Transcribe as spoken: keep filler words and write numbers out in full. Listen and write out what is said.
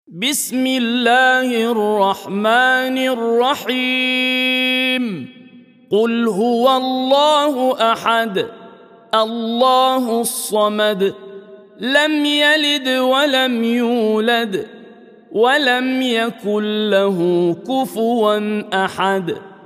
بسم الله الرحمن الرحيم قل هو الله أحد الله الصمد لم يلد ولم يولد ولم يكن له كفوا أحد